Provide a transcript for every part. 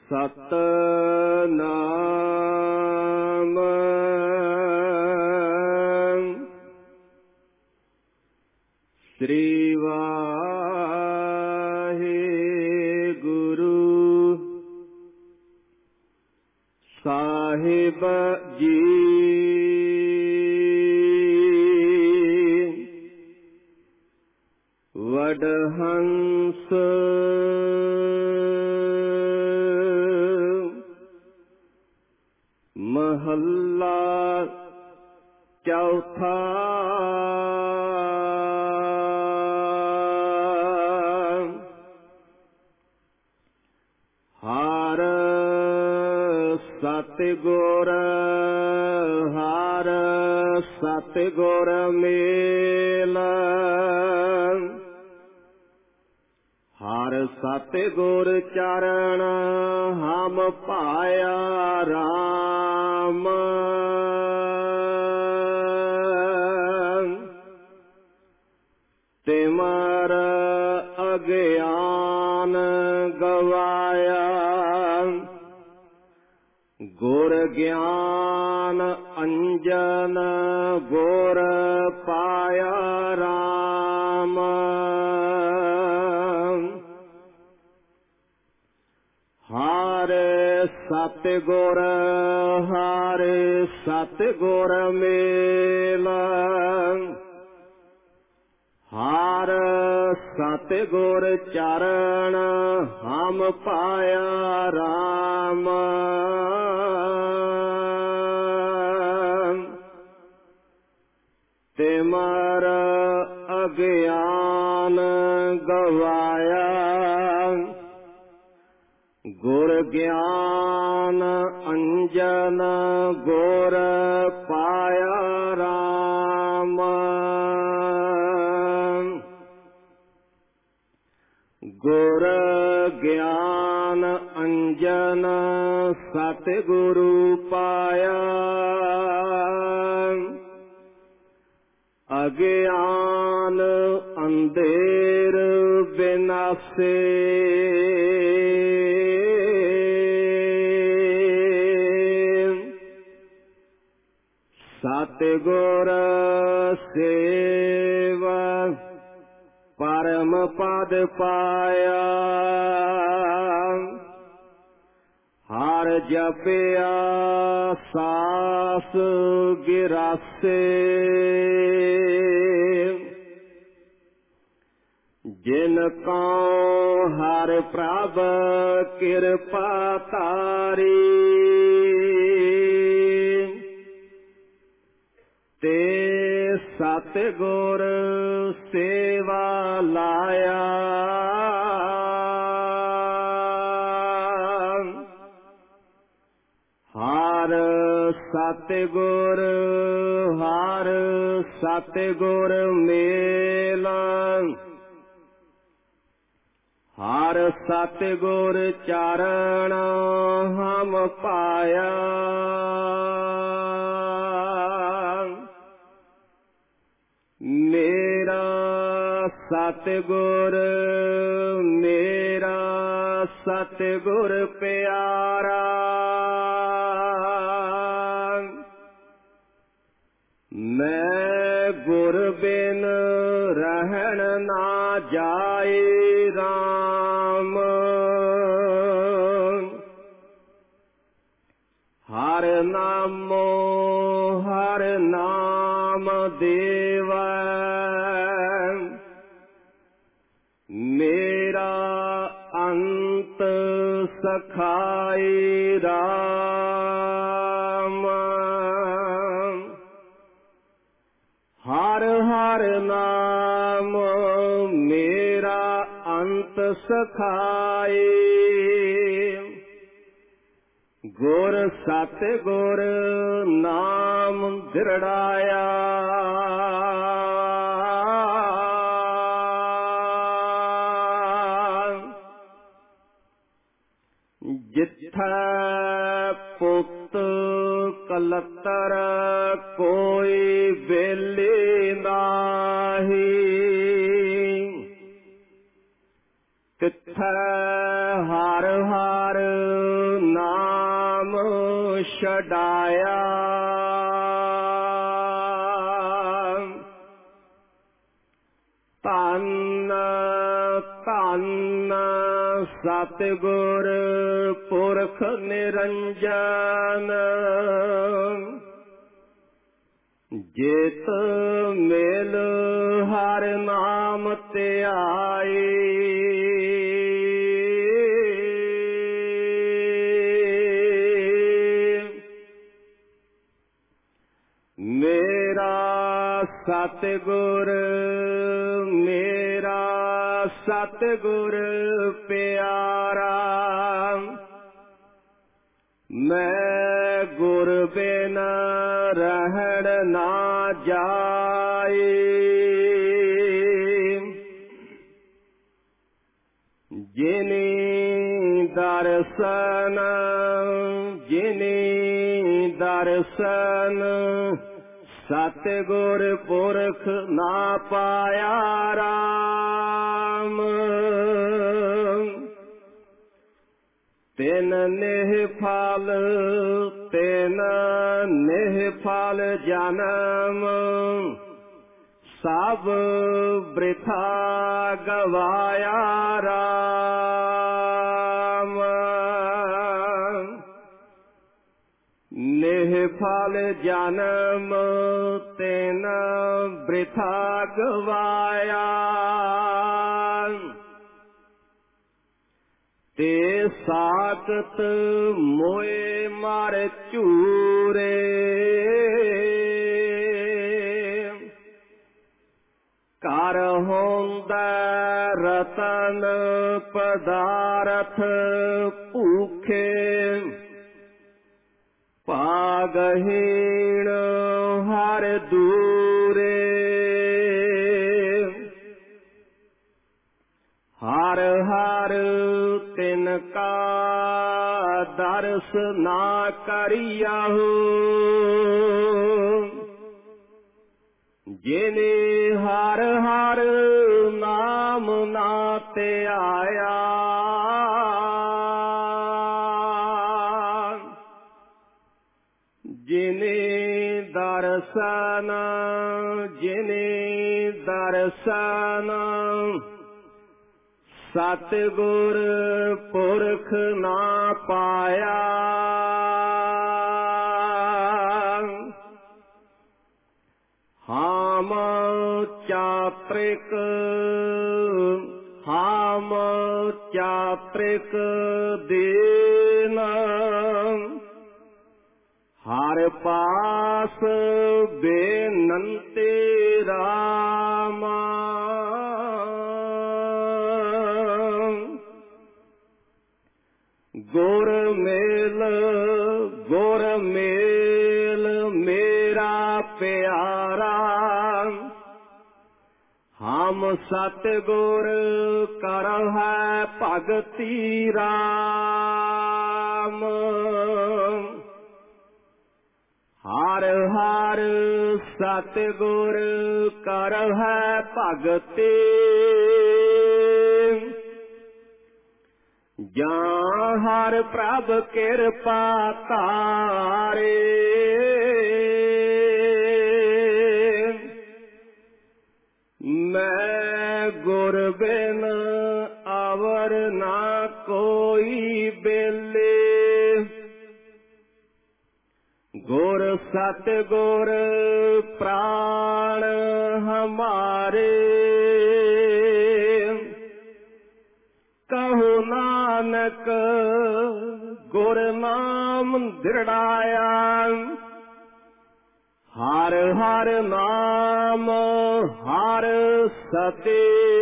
ਸਤਿਨਾਮ ਸ੍ਰੀ ਵਾਹਿਗੁਰੂ ਸਾਹਿਬ ਜੀ। ਵਡਹੰਸ ਮਹੱਲਾ ਚੌਥਾ। ਹਰਿ ਸਤਿਗੁਰ ਹਰਿ ਸਤਿਗੁਰ ਮੇਲ। ਹਰਿ ਸਤਿਗੁਰ ਚਰਨ ਹਮ ਪਾਇਆ ਰਾਮ। ਤਿਮਰ ਅਗਿਆਨ ਗਵਾਇਆ ਗੁਰ ਗਿਆਨ ਅੰਜਨ ਗੁਰ ਪਾਇਆ ਰਾਮ। ਹਰਿ ਸਤਿਗੁਰ ਹਰਿ ਸਤਿਗੁਰ ਮੇਲ। ਹਰਿ ਸਤਿਗੁਰ ਚਰਨ ਹਮ ਪਾਇਆ ਰਾਮ। ਤਿਮਰ ਅਗਿਆਨ ਗਵਾਇਆ ਗੁਰ ਗਿਆਨ ਅੰਜਨ ਗੁਰ ਪਾਇਆ ਰਾਮ। ਗੁਰ ਗਿਆਨ ਅੰਜਨ ਸਤਿਗੁਰੂ ਪਾਇਆ। ਅਗਿਆਨ ਅੰਧੇਰ ਵਿਨਾਸੇ ਸਤਿਗੁਰ ਸੇਵਾ ਪਰਮ ਪਦ ਪਾਇਆ। ਹਰਿ ਜਪਿਆ ਸਾਸ ਗਿਰਾਸੇ ਜਿਨ ਕਉ ਹਰਿ ਪ੍ਰਭ ਕਿਰਪਾ ਤਾਰੀ। ਤੇ ਸਤਿਗੁਰ ਸੇਵਾ ਲਾਇਆ। ਹਰਿ ਸਤਿਗੁਰ ਹਰਿ ਸਤਿਗੁਰ ਮੇਲ। ਹਰਿ ਸਤਿਗੁਰ ਚਰਨ ਹਮ ਪਾਇਆ। ਮੇਰਾ ਸਤਿਗੁਰ ਮੇਰਾ ਸਤਿਗੁਰ ਪਿਆਰਾ। ਮੈਂ ਗੁਰ ਬਿਨ ਰਹਿਣ ਨਾ ਜਾਏ ਰਾਮ। ਹਰਿ ਨਾਮੋ ਹਰਿ ਨਾਮ ਦੇਵੈ। ਮੇਰਾ ਅੰਤ ਸਖਾਈ ਰਾਮ। ਹਰਿ ਹਰਿ ਨਾਮ ਮੇਰਾ ਅੰਤ ਸਖਾਈ। ਗੁਰ ਸਤਿਗੁਰ ਨਾਮ ਦਿਰੜਾਇਆ। ਜਿੱਥੈ ਪੁੱਤ ਕਲਤਰ ਕੋਈ ਵੇਲੇ ਨਾਹੀ, ਤਿੱਥੈ ਹਰ ਹਰ ਛਡਾਇਆ। ਧੰਨ ਧੰਨ ਸਤਿਗੁਰ ਪੁਰਖ ਨਿਰੰਜਨ, ਜਿਤ ਮਿਲ ਹਰਿ ਨਾਮ ਧਿਆਈ। ਮੇਰਾ ਸਤਿਗੁਰ ਮੇਰਾ ਸਤਿਗੁਰ ਪਿਆਰਾ, ਮੈਂ ਗੁਰ ਬਿਨ ਰਹਿਣ ਨਾ ਜਾਏ। ਜਿਨੀ ਦਰਸ਼ਨ ਜਿਨੀ ਦਰਸ਼ਨ ਸਤਿਗੁਰ ਪੁਰਖ ਨਾ ਪਾਇਆ ਰਾਮ। ਤਿਨ ਨਿਹਫਲ ਤਿਨ ਨਿਹਫਲ ਜਨਮ, ਸਭ ਬ੍ਰਿਥਾ ਗਵਾਇਆ ਰਾਮ। ਨਿਹਫਲ ਜਨਮ ਤਿਨ ਬ੍ਰਿਥਾ ਗਵਾਇਆ, ਤੇ ਸਾਖਤ ਮੋਏ ਮਰ ਝੂਰੇ। ਘਰ ਹੁੰਦਾ ਰਤਨ ਪਦਾਰਥ ਭੂਖੇ, ਭਾਗਹੀਣ ਹਰ ਦੂਰੇ। ਹਰ ਹਰ ਤਿਨ ਕਾ ਦਰਸ ਨਾ ਕਰਿਆਹੂ, ਜਿਨੇ ਹਰ ਹਰ ਨਾਮ ਨਾ ਧਿਆਇਆ। ਜਿਨੇ ਦਰਸ਼ਨ ਸਤਿਗੁਰ ਪੁਰਖ ਨਾ ਪਾਇਆ। ਹਾਮ ਚਾਤ੍ਰਿਕ ਦੀਨ, ਹਰ ਪਾਸ ਬੇਨੰਤੀ ਰਾਮਾ। ਗੁਰ ਮੇਲ ਮੇਰਾ ਪਿਆਰਾ, ਹਮ ਸਤਿਗੁਰ ਕਰਹਿ ਭਗਤੀ ਰਾਮ। ਹਰ ਹਰ ਸਤਿਗੁਰ ਕਰਹਿ ਭਗਤੀ, ਜਾਂ ਹਰ ਪ੍ਰਭ ਕਿਰਪਾ ਧਾਰੇ। ਮੈਂ ਗੁਰ ਬਿਨ ਅਵਰ ਨਾ ਕੋਈ ਬੇਲੇ, ਗੁਰ ਸਤਿਗੁਰ ਪ੍ਰਾਣ ਹਮਾਰੇ। ਕਹੋ ਨਾਨਕ ਗੁਰ ਨਾਮ ਦ੍ਰਿੜਾਇਆ, ਹਰ ਹਰ ਨਾਮ ਹਰ ਸਤੇ।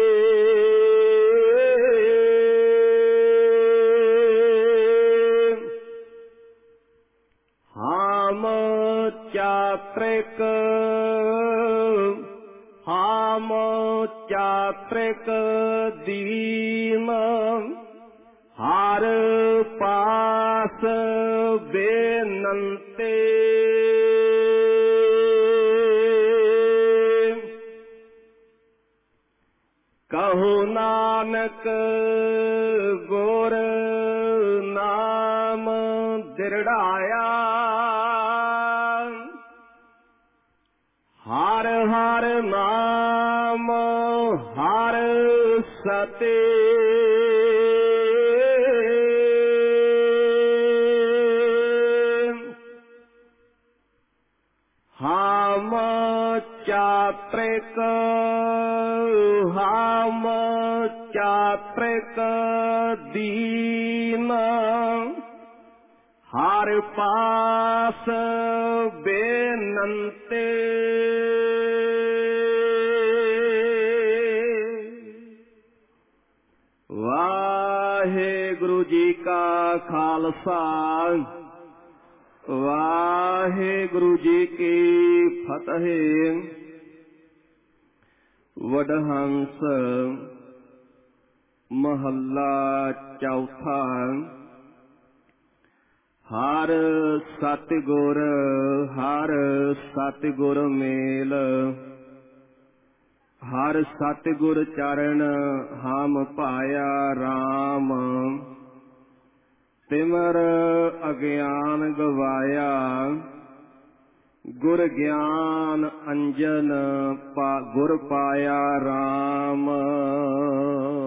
ਹਾਮ ਚਾਤ੍ਰਿਕ ਦੀਨ, ਹਰ ਪਾਸ ਬੇਨੰਤੇ। ਕਹੋ ਨਾਨਕ ਗੁਰ ਨਾਮ ਦ੍ਰਿੜਾਇਆ, ਨਾਮ ਹਰ ਸਤੇ ਹਾਮ ਚਾਤ੍ਰਿਕ ਹਾਮ ਚਾਤ੍ਰਿਕ ਦੀਨ ਹਰ ਪਾਸ ਬੇਨੰਤੇ ਵਾਹਿਗੁਰੂ ਜੀ ਕਾ ਖਾਲਸਾ ਵਾਹਿਗੁਰੂ ਜੀ ਕੀ ਫਤਿਹ। ਵਡਹੰਸ ਮਹੱਲਾ ਚੌਥਾ। ਹਰ ਸਤਿਗੁਰ ਹਰ ਸਤਿਗੁਰ ਮੇਲ ਹਰ ਸਤਿਗੁਰ ਚਰਨ ਹਮ ਪਾਇਆ ਰਾਮ ਸਿਮਰ ਅਗਿਆਨ ਗਵਾਇਆ ਗੁਰ ਗਿਆਨ ਅੰਜਨ ਗੁਰ ਪਾਇਆ ਰਾਮ।